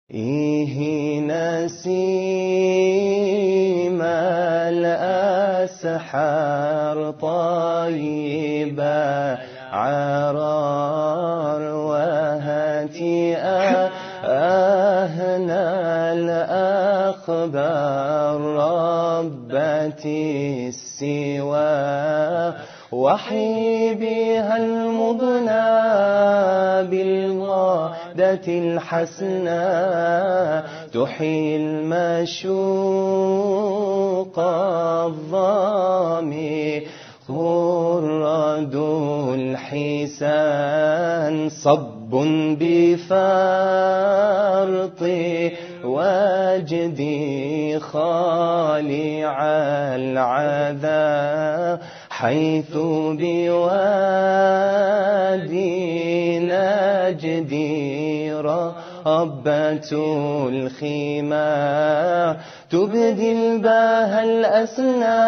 إيه نسيم الأسحار طيبة عرار وهاتي أهنا الأخبار ربتي السوى وحي بها المضنى بالغادة الحسنى تحيي المشوق الظامي خرد الحسان صب بفرط وجدي خالع العذاب حيث بوادي نجدي ربة الخمار تبدي الباهى الأسنى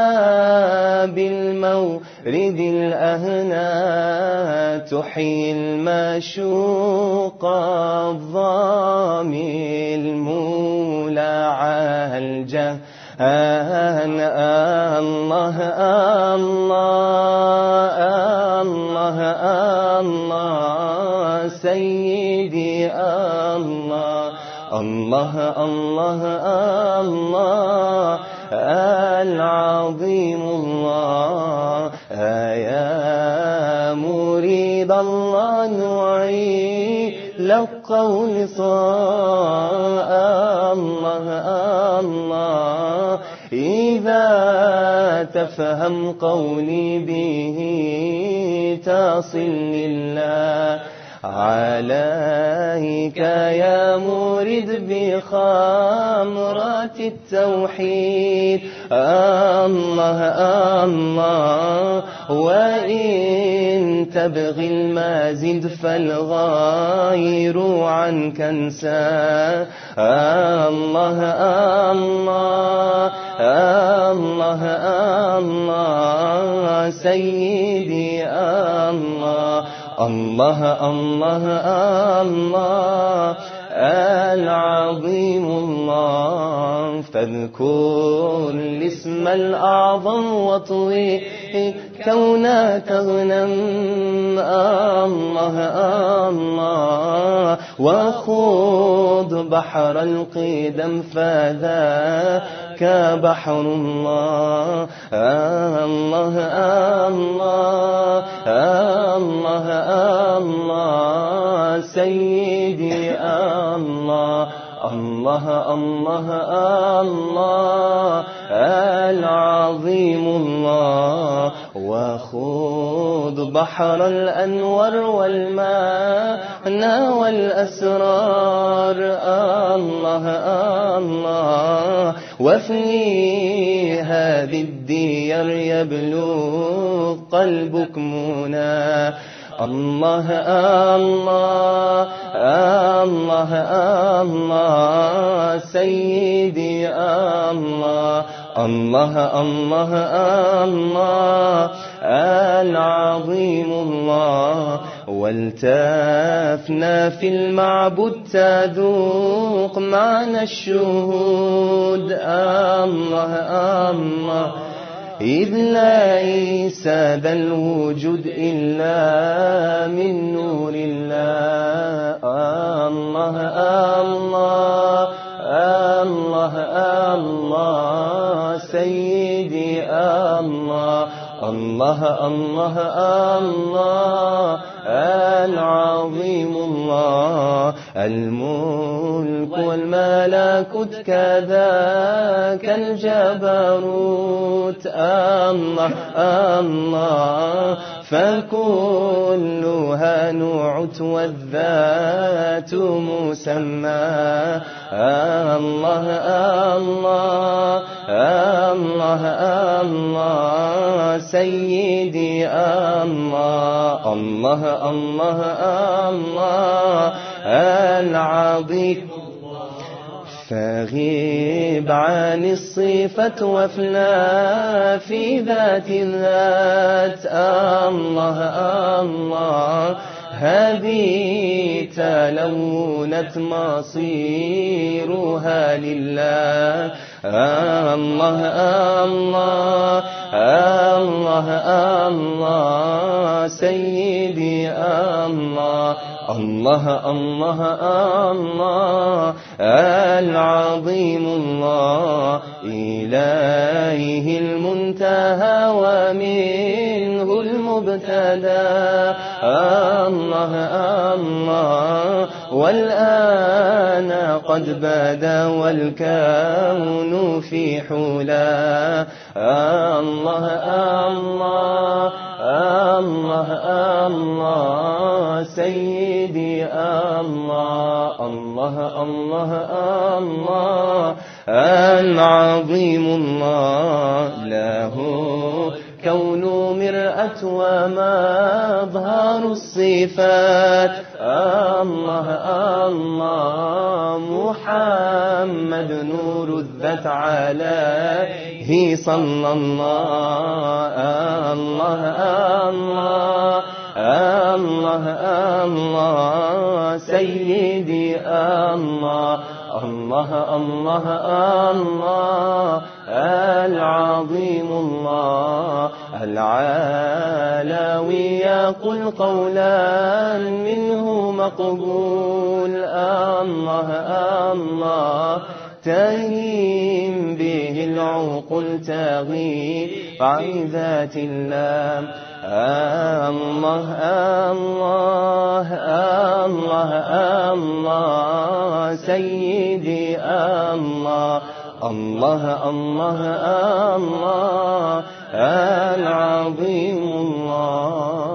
بالمورد الأهنى تحيي المشوق الظامي المولع الجهان الله الله الله الله سيدي الله الله الله الله العظيم الله يا مريد الله نوعي للقول صاء الله الله إذا تفهم قولي به تصل لله عليك يا مريد بخمرة التوحيد الله الله وإن تبغي المزيد فالغير عنك انسى الله الله الله الله سيدي الله الله الله الله العظيم الله فاذكر الاسم الأعظم واطوي كونك تغنم الله الله وخوض بحر القدم فذاك بحر الله الله الله الله الله سيدي الله الله الله الله العظيم الله وخوض بحر الأنوار والمعنى والأسرار الله الله وفي هذه الديار يبلغ قلبك منى الله الله الله الله سيدي الله الله الله الله العظيم الله والتفنا في المعبود تذوق معنى الشهود الله الله إذ ليس ذا الوجود إلا من نور الله الله الله الله الله سيدي الله الله الله الله العظيم الله الملك والملكوت كذاك الجبروت الله الله فكلها نعت والذات مسمى الله الله الله الله سيدي الله الله الله الله العظيم فغيب عن الصفة وافنا في ذات الذات الله الله هذه تلونت مصيرها لله. الله الله الله الله سيدي الله الله الله الله العظيم الله إليه المنتهى ومنه المبتدى. الله الله والآن قد بدا والكون في حلا. الله الله الله الله سيدي الله الله الله الله العظيم الله له كون مرأة ومظهر الصفات. الله الله محمد نور الذات عليه صلى الله. الله الله الله الله سيدي الله الله الله الله العظيم الله العالوي يقول قولا منه مقبول. الله الله تهيم به العقول تغيب عن ذات الله. الله الله الله الله سيدي الله الله الله الله العظيم الله.